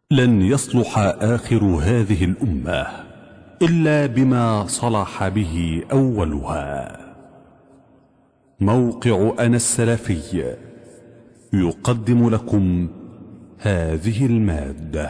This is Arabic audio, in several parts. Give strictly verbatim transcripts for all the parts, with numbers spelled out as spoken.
لن يصلح آخر هذه الأمة إلا بما صلح به أولها. موقع أنا السلفي يقدم لكم هذه المادة.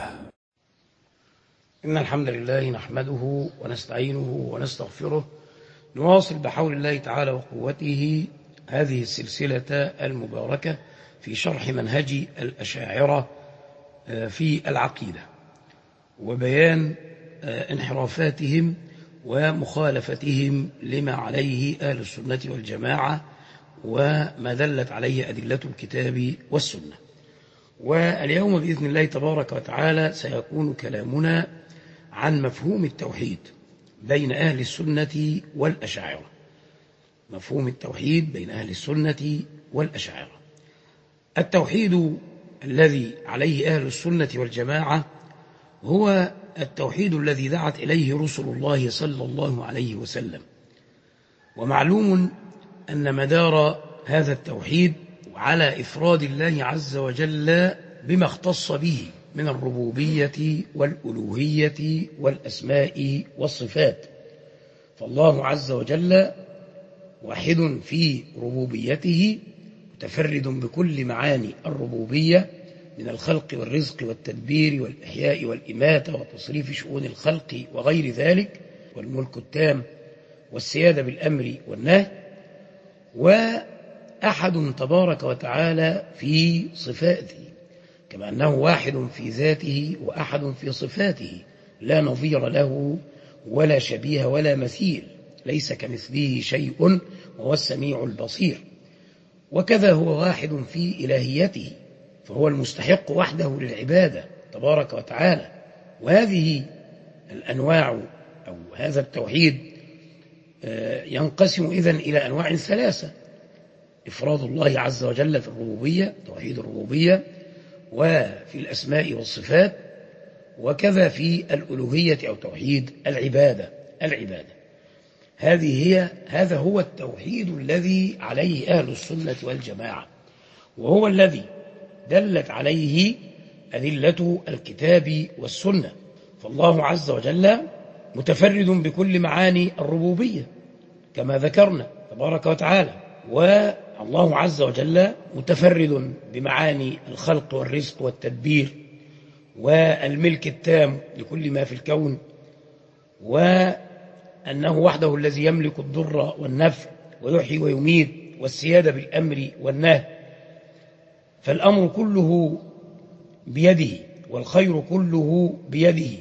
إن الحمد لله نحمده ونستعينه ونستغفره، نواصل بحول الله تعالى وقوته هذه السلسلة المباركة في شرح منهج الأشاعرة في العقيدة وبيان انحرافاتهم ومخالفتهم لما عليه أهل السنة والجماعة وما دلت عليه أدلة الكتاب والسنة. واليوم بإذن الله تبارك وتعالى سيكون كلامنا عن مفهوم التوحيد بين أهل السنة والأشاعرة. مفهوم التوحيد بين أهل السنة والأشاعرة. التوحيد الذي عليه أهل السنة والجماعة هو التوحيد الذي دعت إليه رسل الله صلى الله عليه وسلم، ومعلوم أن مدار هذا التوحيد على إفراد الله عز وجل بما اختص به من الربوبية والألوهية والأسماء والصفات. فالله عز وجل واحد في ربوبيته، متفرد بكل معاني الربوبية من الخلق والرزق والتدبير والإحياء والإماتة وتصريف شؤون الخلق وغير ذلك، والملك التام والسيادة بالأمر والنهي. وأحد تبارك وتعالى في صفاته، كما أنه واحد في ذاته وأحد في صفاته، لا نظير له ولا شبيه ولا مثيل، ليس كمثله شيء وهو السميع البصير. وكذا هو واحد في إلهيته، فهو المستحق وحده للعبادة تبارك وتعالى. وهذه الأنواع أو هذا التوحيد ينقسم إذن إلى أنواع ثلاثة: إفراد الله عز وجل في الربوبية، توحيد الربوبية، وفي الأسماء والصفات، وكذا في الألوهية أو توحيد العبادة العبادة هذه هي هذا هو التوحيد الذي عليه أهل السنة والجماعة، وهو الذي دلت عليه أدلة الكتاب والسنة. فالله عز وجل متفرد بكل معاني الربوبية كما ذكرنا تبارك وتعالى، والله عز وجل متفرد بمعاني الخلق والرزق والتدبير والملك التام لكل ما في الكون، وأنه وحده الذي يملك الضر والنفع ويحيي ويميت والسيادة بالأمر والنهي. فالأمر كله بيده والخير كله بيده،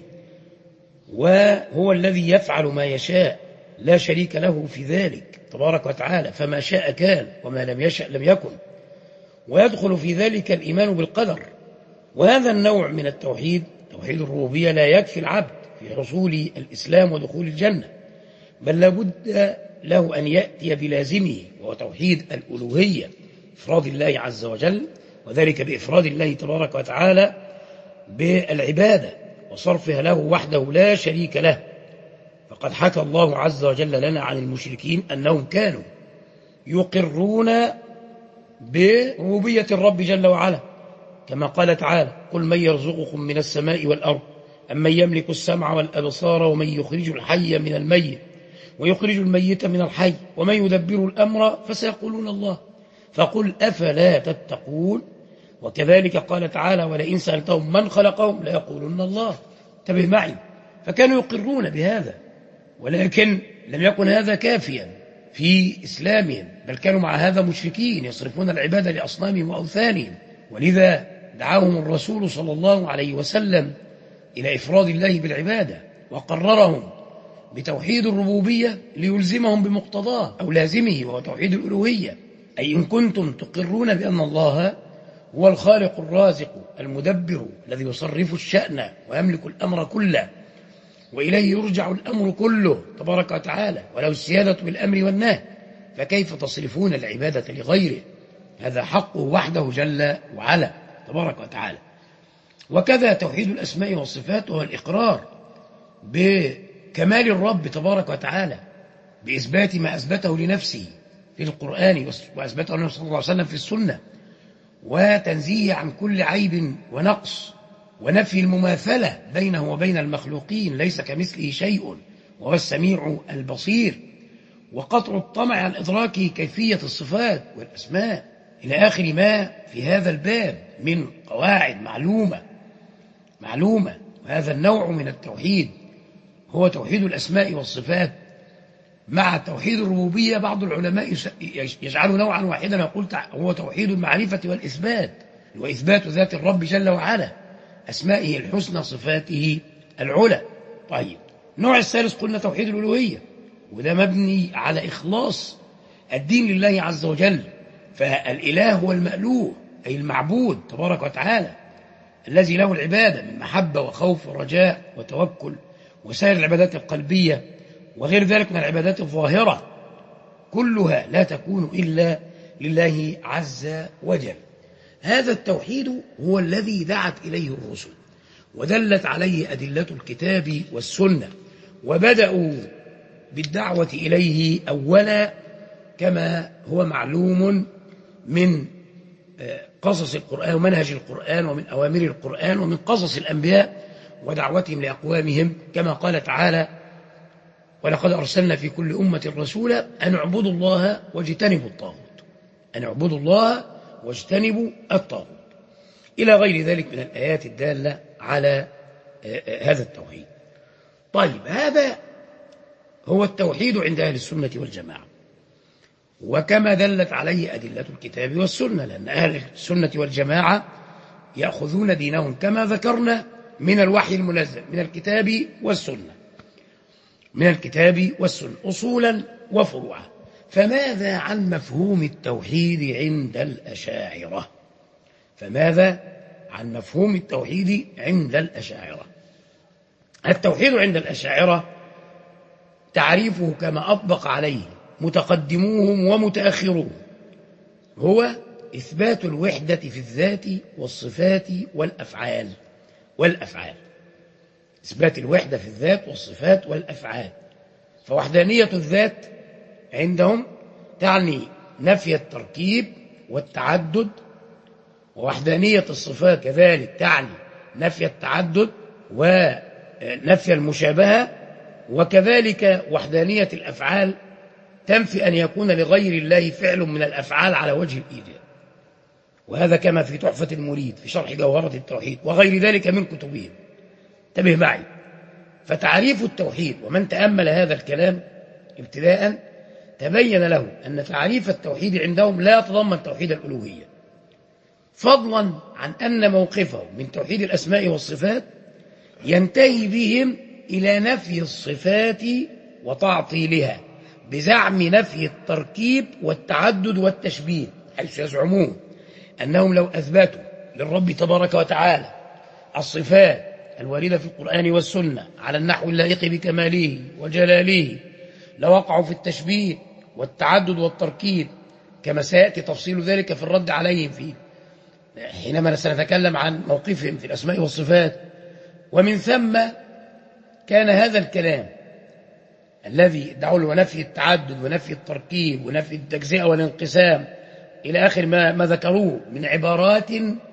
وهو الذي يفعل ما يشاء، لا شريك له في ذلك تبارك وتعالى، فما شاء كان وما لم يشأ لم يكن. ويدخل في ذلك الإيمان بالقدر. وهذا النوع من التوحيد، توحيد الربوبية، لا يكفي العبد في حصول الإسلام ودخول الجنة، بل لابد له أن يأتي بلازمه، وهو توحيد الألوهية، إفراد الله عز وجل، وذلك بإفراد الله تبارك وتعالى بالعبادة وصرفها له وحده لا شريك له. فقد حكى الله عز وجل لنا عن المشركين أنهم كانوا يقرون بربوبية الرب جل وعلا، كما قال تعالى: قل من يرزقكم من السماء والأرض أمن يملك السمع والأبصار ومن يخرج الحي من الميت ويخرج الميت من الحي ومن يدبر الأمر فسيقولون الله فقل أفلا تتقون. وكذلك قال تعالى: ولئن سألتهم من خلقهم ليقولون الله. انتبه معي. فكانوا يقرون بهذا، ولكن لم يكن هذا كافيا في إسلامهم، بل كانوا مع هذا مشركين يصرفون العبادة لأصنامهم وأوثانهم. ولذا دعاهم الرسول صلى الله عليه وسلم إلى إفراد الله بالعبادة، وقررهم بتوحيد الربوبية ليلزمهم بمقتضاه أو لازمه، وهو توحيد الألوهية. أي إن كنتم تقرون بأن الله هو الخالق الرازق المدبر الذي يصرف الشأن ويملك الأمر كله، وإليه يرجع الأمر كله تبارك وتعالى، وله السيادة بالأمر والنهي، فكيف تصرفون العبادة لغيره؟ هذا حقه وحده جل وعلا تبارك وتعالى. وكذا توحيد الأسماء والصفات، وهو الإقرار بكمال الرب تبارك وتعالى بإثبات ما أثبته لنفسه في القرآن وأثبته النبي صلى الله عليه وسلم في السنة، وتنزيه عن كل عيب ونقص ونفي المماثلة بينه وبين المخلوقين، ليس كمثله شيء وهو السميع البصير، وقطع الطمع عن إدراك كيفية الصفات والأسماء إلى آخر ما في هذا الباب من قواعد معلومة معلومة وهذا النوع من التوحيد هو توحيد الأسماء والصفات مع توحيد الربوبية. بعض العلماء يجعله نوعا واحدا، يقول هو توحيد المعرفة والإثبات، وإثبات ذات الرب جل وعلا، أسمائه الحسنى صفاته العلى. طيب، النوع الثالث قلنا توحيد الألوهية، وده مبني على إخلاص الدين لله عز وجل، فالإله هو المألوه أي المعبود تبارك وتعالى الذي له العبادة من محبة وخوف ورجاء وتوكل وسائر العبادات القلبية وغير ذلك من العبادات الظاهرة، كلها لا تكون إلا لله عز وجل. هذا التوحيد هو الذي دعت إليه الرسل ودلت عليه أدلة الكتاب والسنة، وبدأوا بالدعوة إليه أولا كما هو معلوم من قصص القرآن ومنهج القرآن ومن أوامر القرآن ومن قصص الأنبياء ودعوتهم لأقوامهم، كما قال تعالى: ولقد أرسلنا في كل أمة رسولا أن اعبدوا الله واجتنبوا الطاغوت، أن اعبدوا الله واجتنبوا الطاغوت، إلى غير ذلك من الآيات الدالة على هذا التوحيد. طيب، هذا هو التوحيد عند أهل السنة والجماعة، وكما دلت عليه أدلة الكتاب والسنة، لأن أهل السنة والجماعة يأخذون دينهم كما ذكرنا من الوحي المنزل من الكتاب والسنة من الكتاب والسنة أصولا وفروعا. فماذا عن مفهوم التوحيد عند الأشاعرة؟ فماذا عن مفهوم التوحيد عند الأشاعرة؟ التوحيد عند الأشاعرة تعريفه كما أطبق عليه متقدموهم ومتأخروهم هو إثبات الوحدة في الذات والصفات والأفعال والأفعال إثبات الوحدة في الذات والصفات والأفعال. فوحدانية الذات عندهم تعني نفي التركيب والتعدد، ووحدانية الصفات كذلك تعني نفي التعدد ونفي المشابهة، وكذلك وحدانية الأفعال تنفي أن يكون لغير الله فعل من الأفعال على وجه الإيجاب، وهذا كما في تحفة المريد في شرح جوهرة التوحيد وغير ذلك من كتبهم. انتبه معي. فتعريف التوحيد، ومن تأمل هذا الكلام ابتداء تبين له أن تعريف التوحيد عندهم لا يتضمن توحيد الألوهية، فضلا عن أن موقفه من توحيد الأسماء والصفات ينتهي بهم إلى نفي الصفات وتعطيلها بزعم نفي التركيب والتعدد والتشبيه، حيث يزعمون أنهم لو أثبتوا للرب تبارك وتعالى الصفات الواردة في القرآن والسنة على النحو اللائق بكماله وجلاله لوقعوا في التشبيه والتعدد والتركيب، كما سيأتي تفصيل ذلك في الرد عليهم فيه حينما سنتكلم عن موقفهم في الأسماء والصفات. ومن ثم كان هذا الكلام الذي دعوا له نفي التعدد ونفي التركيب ونفي التجزئة والانقسام إلى آخر ما, ما ذكروه من عبارات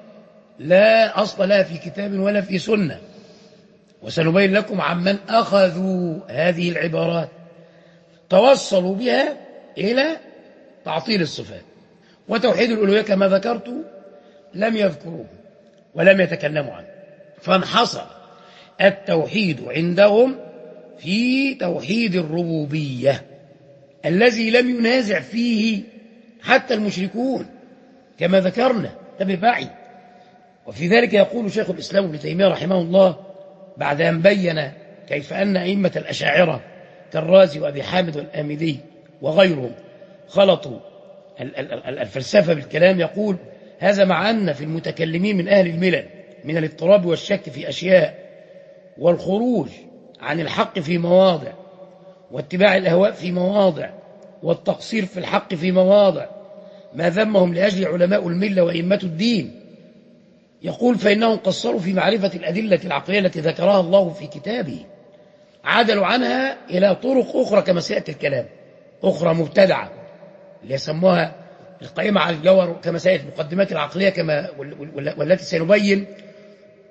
لا أصل لها في كتاب ولا في سنة، وسنبين لكم عمن أخذوا هذه العبارات توصلوا بها إلى تعطيل الصفات وتوحيد الألوهية كما ذكرت لم يذكروه ولم يتكلموا عنه. فانحصر التوحيد عندهم في توحيد الربوبية الذي لم ينازع فيه حتى المشركون كما ذكرنا. انتبه معي. وفي ذلك يقول شيخ الإسلام ابن تيمية رحمه الله بعد أن بين كيف أن أئمة الأشاعرة كالرازي وأبي حامد والآمدي وغيرهم خلطوا الفلسفة بالكلام، يقول: هذا مع أن في المتكلمين من أهل الملل من الاضطراب والشك في أشياء والخروج عن الحق في مواضع واتباع الأهواء في مواضع والتقصير في الحق في مواضع ما ذمهم لأجل علماء الملة وإمة الدين. يقول: فإنهم قصروا في معرفة الأدلة العقلية التي ذكرها الله في كتابه، عدلوا عنها إلى طرق أخرى كما سيأتي الكلام، أخرى مبتدعة اللي يسموها القائمة على الجوهر كما سيأتي المقدمات العقلية كما والتي سنبين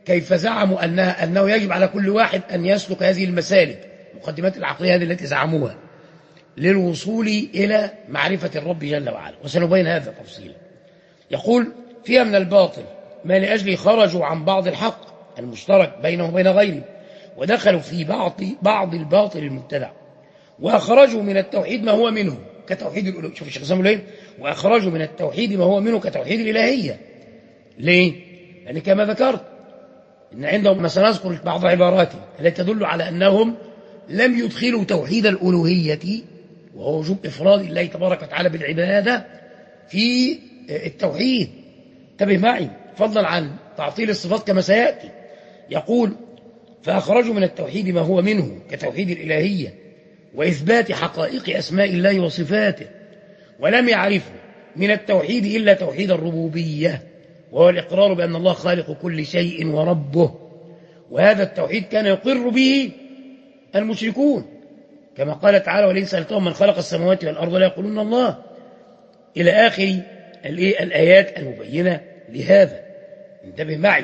كيف زعموا أنها أنه يجب على كل واحد أن يسلك هذه المسالك، مقدمات العقلية هذه التي زعموها للوصول إلى معرفة الرب جل وعلا، وسنبين هذا تفصيلا. يقول فيها من الباطل ما لأجل خرجوا عن بعض الحق المشترك بينه وبين غيره، ودخلوا في بعض بعض الباطل المبتدع، وأخرجوا من التوحيد ما هو منه كتوحيد الألوهية. شوف الشيخ سامي ليه؟ وأخرجوا من التوحيد ما هو منه كتوحيد الإلهية. ليه؟ يعني كما ذكرت إن عندهم، ما سنذكر بعض عباراتهم التي تدل على أنهم لم يدخلوا توحيد الألوهية وهو وجوب إفراد الله تبارك وتعالى بالعبادة في التوحيد. انتبه معي، فضلا عن تعطيل الصفات كما سيأتي. يقول فأخرجوا من التوحيد ما هو منه كتوحيد الإلهية وإثبات حقائق أسماء الله وصفاته، ولم يعرفوا من التوحيد إلا توحيد الربوبية، وهو الإقرار بأن الله خالق كل شيء وربه. وهذا التوحيد كان يقر به المشركون، كما قال تعالى ولئن سألتهم من خلق السماوات والأرض لا يقولون الله، إلى آخر الآيات المبينة لهذا. انتبه معي.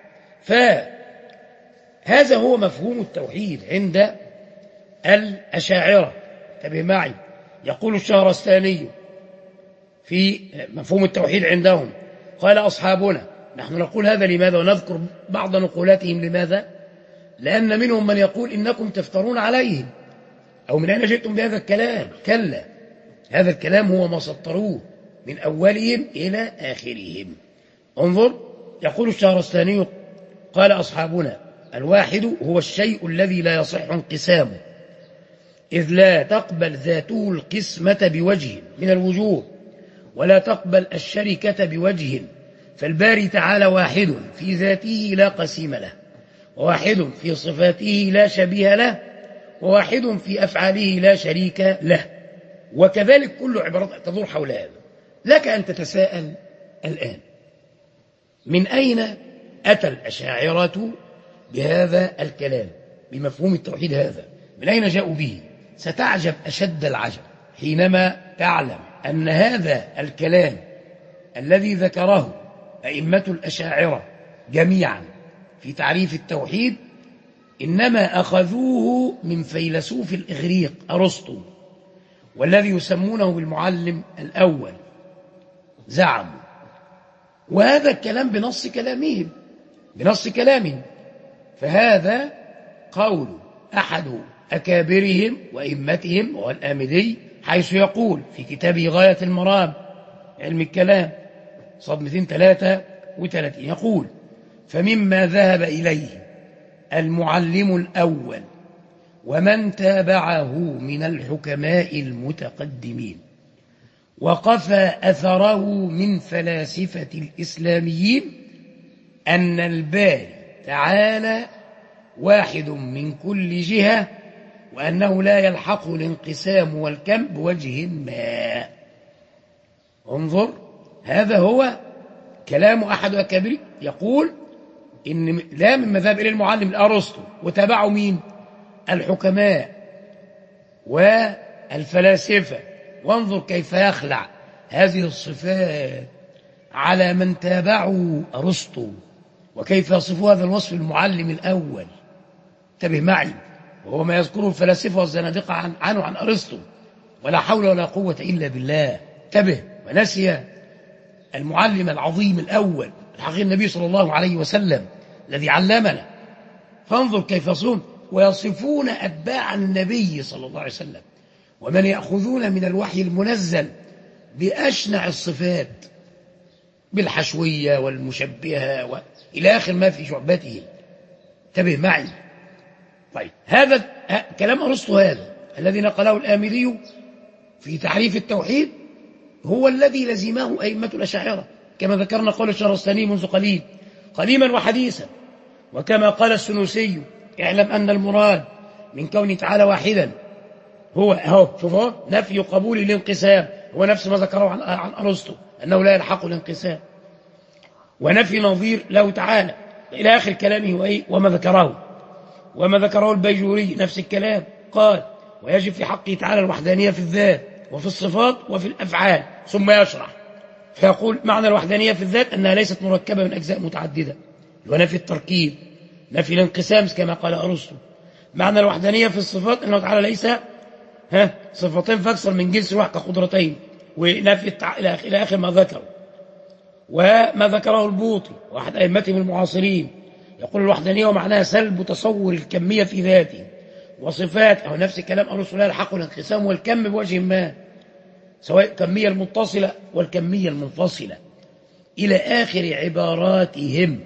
فهذا هو مفهوم التوحيد عند الأشاعرة. انتبه معي. يقول الشهرستاني في مفهوم التوحيد عندهم، قال أصحابنا، نحن نقول هذا لماذا ونذكر بعض نقولاتهم لماذا؟ لأن منهم من يقول إنكم تفترون عليهم، أو من أين جئتم بهذا الكلام؟ كلا، هذا الكلام هو ما سطروه من أولهم إلى آخرهم. انظر، يقول الشهرستاني قال أصحابنا الواحد هو الشيء الذي لا يصح انقسامه، إذ لا تقبل ذاته القسمة بوجه من الوجوه، ولا تقبل الشركة بوجه، فالباري تعالى واحد في ذاته لا قسيم له، وواحد في صفاته لا شبيه له، وواحد في أفعاله لا شريك له. وكذلك كل عبارات تدور حول هذا. لك أن تتساءل الآن، من أين أتى الأشاعرة بهذا الكلام بمفهوم التوحيد هذا؟ من أين جاءوا به؟ ستعجب أشد العجب حينما تعلم أن هذا الكلام الذي ذكره أئمة الأشاعرة جميعا في تعريف التوحيد إنما أخذوه من فيلسوف الإغريق أرسطو، والذي يسمونه بالمعلم الأول زعموا. وهذا الكلام بنص كلامهم بنص كلامهم فهذا قول أحد أكابرهم وإمتهم وهو الآمدي، حيث يقول في كتابه غاية المرام علم الكلام صد مئتين وثلاثة وثلاثين، يقول فمما ذهب إليه المعلم الأول ومن تابعه من الحكماء المتقدمين وقفى أثره من فلاسفة الإسلاميين أن الباري تعالى واحد من كل جهة، وأنه لا يلحق الانقسام والكم بوجه ما. انظر، هذا هو كلام أحد أكابر، يقول إن لا من مذهب إلى المعلم الأرسطو، وتابعوا مين؟ الحكماء والفلاسفة. وانظر كيف يخلع هذه الصفات على من تابعوا أرسطو، وكيف يصفوا هذا الوصف المعلم الأول. انتبه معي، وهو ما يذكره الفلاسفة والزنادقة عن عنه عن أرسطو، ولا حول ولا قوة إلا بالله. انتبه، ونسي المعلم العظيم الأول الحقيقي النبي صلى الله عليه وسلم الذي علمنا. فانظر كيف يصفون ويصفون أتباع النبي صلى الله عليه وسلم ومن يأخذون من الوحي المنزل بأشنع الصفات، بالحشوية والمشبهة وإلى آخر ما في شعبته. انتبه معي. طيب، هذا كلام أرسطو هذا الذي نقله الآمدي في تعريف التوحيد هو الذي لزمه أئمة الأشاعرة، كما ذكرنا قول الشهرستاني منذ قليل قديما وحديثا. وكما قال السنوسي اعلم أن المراد من كونه تعالى واحدا هو هو شوفوا نفي قبول الانقسام، هو نفس ما ذكره عن عن أرسطو أنه لا يلحق الانقسام، ونفي نظير له تعالى إلى آخر كلامه وإيه وما ذكره وما ذكره البيجوري نفس الكلام. قال ويجب في حقه تعالى الوحدانية في الذات وفي الصفات وفي الأفعال، ثم يشرح فيقول معنى الوحدانية في الذات أنها ليست مركبة من أجزاء متعددة، ونفي التركيب، نفي الانقسام كما قال أرسطو. معنى الوحدانية في الصفات أنه تعالى ليس ها صفتين فاكثر من جنس واحد كقدرتين، ونفي التع... إلى آخر ما ذكروا. وما ذكره البوطي واحد أئمتهم المعاصرين يقول الوحدانية ومعناها سلب تصور الكمية في ذاته وصفات، أو نفس الكلام أرسطو لا الحق الانقسام والكم بوجه ما، سواء الكمية المتصلة والكمية المنفصلة، إلى آخر عباراتهم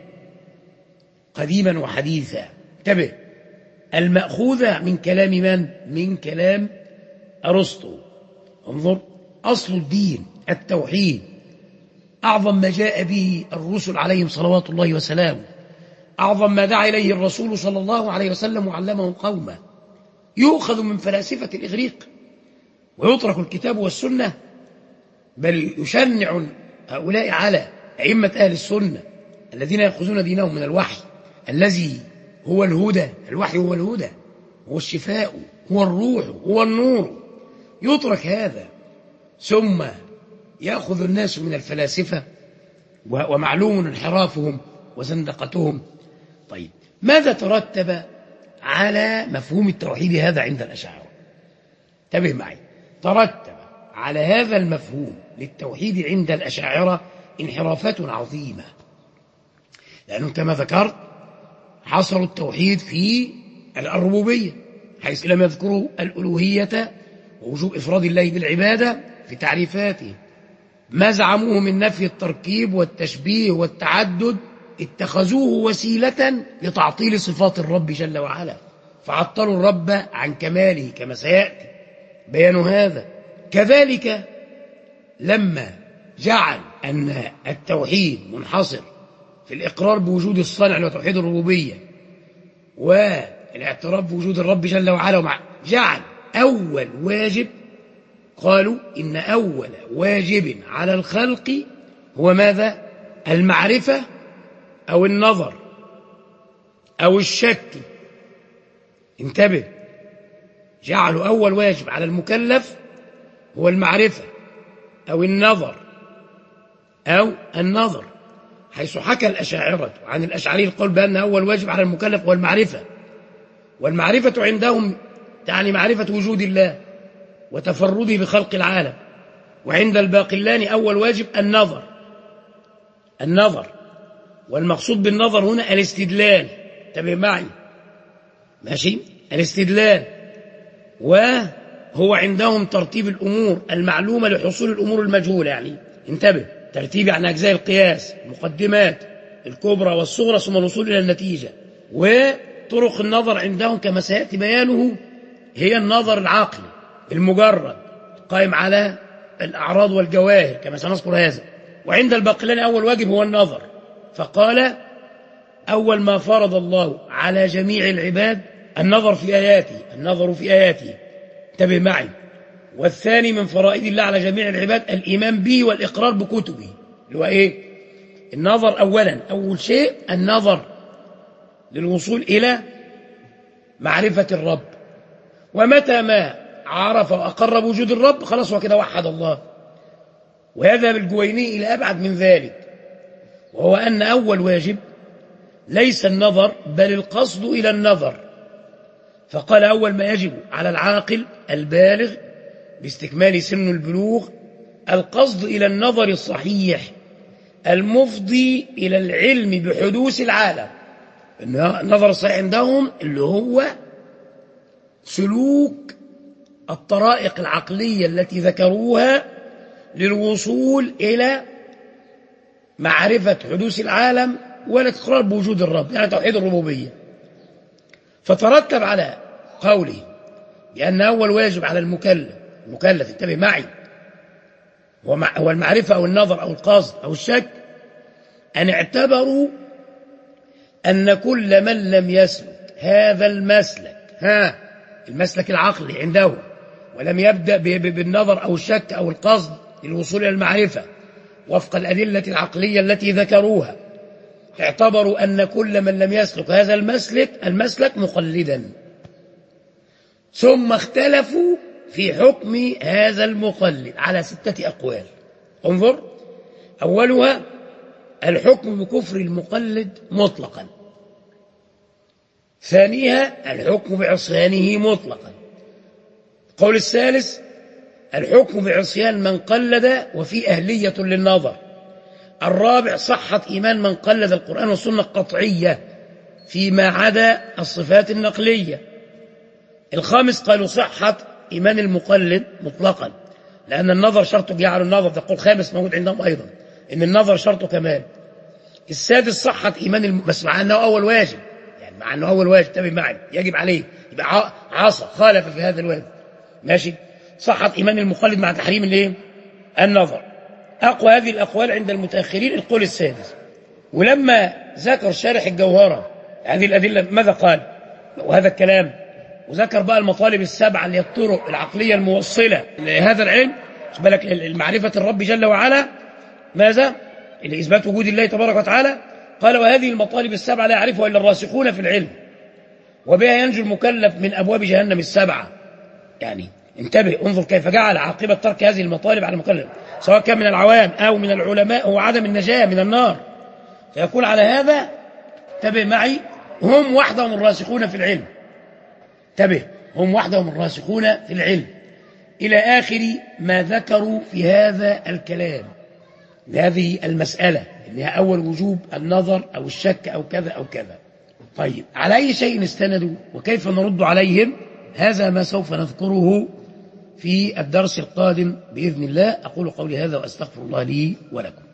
قديما وحديثا. انتبه، المأخوذة من كلام من؟ من كلام أرسطو. انظر، أصل الدين التوحيد، أعظم ما جاء به الرسل عليهم صلوات الله وسلامه، أعظم ما دعا إليه الرسول صلى الله عليه وسلم وعلمه قومه، يؤخذ من فلاسفة الإغريق ويترك الكتاب والسنة، بل يشنع هؤلاء على أئمة أهل السنة الذين يأخذون دينهم من الوحي الذي هو الهدى. الوحي هو الهدى، هو الشفاء، هو الروح، هو النور. يترك هذا ثم يأخذ الناس من الفلاسفة، ومعلوم انحرافهم وزندقتهم. طيب، ماذا ترتب على مفهوم التوحيد هذا عند الأشاعرة؟ انتبه معي، ترتب على هذا المفهوم للتوحيد عند الأشاعرة انحرافات عظيمة، لأنهم كما ذكرت حصروا التوحيد في الربوبية، حيث لم يذكروا الألوهية ووجوب إفراد الله بالعبادة في تعريفاته. ما زعموه من نفي التركيب والتشبيه والتعدد اتخذوه وسيلة لتعطيل صفات الرب جل وعلا، فعطلوا الرب عن كماله كما سيأتي بيان هذا. كذلك لما جعل أن التوحيد منحصر في الإقرار بوجود الصانع وتوحيد الربوبية والاعتراف بوجود الرب جل وعلا، ومع جعل أول واجب، قالوا إن أول واجب على الخلق هو ماذا؟ المعرفة أو النظر أو الشك. انتبه، جعلوا أول واجب على المكلف هو المعرفة أو النظر أو النظر، حيث حكى الأشاعرة عن الأشعري القول بأن أول واجب على المكلف هو المعرفة، والمعرفة عندهم تعني معرفة وجود الله وتفرده بخلق العالم. وعند الباقلاني أول واجب النظر النظر والمقصود بالنظر هنا الاستدلال. انتبه معي، ماشي؟ الاستدلال، وهو عندهم ترتيب الأمور المعلومة لحصول الأمور المجهولة. يعني انتبه، ترتيب عن أجزاء القياس، المقدمات الكبرى والصغرى، ثم الوصول إلى النتيجة. وطرق النظر عندهم كما سيأتي بيانه هي النظر العقلي المجرد قائم على الأعراض والجواهر كما سنذكر هذا. وعند الباقلاني أول واجب هو النظر، فقال أول ما فرض الله على جميع العباد النظر في آياته النظر في آياته انتبه معي. والثاني من فرائض الله على جميع العباد الإيمان به والإقرار بكتبه، اللي هو إيه؟ النظر أولا، أول شيء النظر للوصول إلى معرفة الرب. ومتى ما عرف وأقر بوجود الرب خلاص هو كده وحد الله. ويذهب الجويني إلى أبعد من ذلك، وهو أن أول واجب ليس النظر بل القصد إلى النظر، فقال أول ما يجب على العاقل البالغ باستكمال سن البلوغ القصد إلى النظر الصحيح المفضي إلى العلم بحدوث العالم. النظر الصحيح عندهم اللي هو سلوك الطرائق العقلية التي ذكروها للوصول إلى معرفة حدوث العالم والاقرار بوجود الرب، يعني توحيد الربوبية. فترتب على قوله بأن أول واجب على المكلف المكلف انتبه معي هو المعرفة أو النظر أو القصد أو الشك، أن اعتبروا أن كل من لم يسلك هذا المسلك ها المسلك العقلي عنده ولم يبدأ بالنظر أو الشك أو القصد للوصول إلى المعرفة وفق الأدلة العقلية التي ذكروها، اعتبروا أن كل من لم يسلك هذا المسلك المسلك مقلدا. ثم اختلفوا في حكم هذا المقلد على ستة أقوال. انظر، أولها الحكم بكفر المقلد مطلقا. ثانيها الحكم بعصيانه مطلقا. القول الثالث الحكم بعصيان من قلد وفي أهلية للنظر. الرابع صحة إيمان من قلد القرآن والسنة قطعية فيما عدا الصفات النقلية. الخامس قالوا صحة إيمان المقلد مطلقا، لأن النظر شرط جعل النظر، ده قول خامس موجود عندهم أيضا، إن النظر شرط كمال. السادس صحة إيمان الم... بس مع أنه أول واجب، يعني مع أنه أول واجب تبي معي يجب عليه، يبقى عصى خالف في هذا الواجب، ماشي. صحة إيمان المقلد مع تحريم الايه؟ النظر. أقوى هذه الأقوال عند المتأخرين القول السادس. ولما ذكر شارح الجوهرة هذه الأدلة ماذا قال؟ وهذا الكلام، وذكر بقى المطالب السبعة اللي هي الطرق العقلية الموصلة لهذا العلم، خد بالك المعرفة الرب جل وعلا، ماذا؟ لإثبات وجود الله تبارك وتعالى. قال وهذه المطالب السبعة لا يعرفها إلا الراسخون في العلم، وبها ينجو المكلف من أبواب جهنم السبعة. يعني انتبه، انظر كيف جعل عاقبة ترك هذه المطالب على المكلف سواء كان من العوام أو من العلماء هو عدم النجاة من النار. فيقول على هذا انتبه معي هم وحدهم الراسخون في العلم، انتبه هم وحدهم الراسخون في العلم، إلى آخر ما ذكروا في هذا الكلام لهذه المسألة إنها أول وجوب النظر أو الشك أو كذا أو كذا. طيب على أي شيء استندوا وكيف نرد عليهم؟ هذا ما سوف نذكره في الدرس القادم بإذن الله. أقول قولي هذا وأستغفر الله لي ولكم.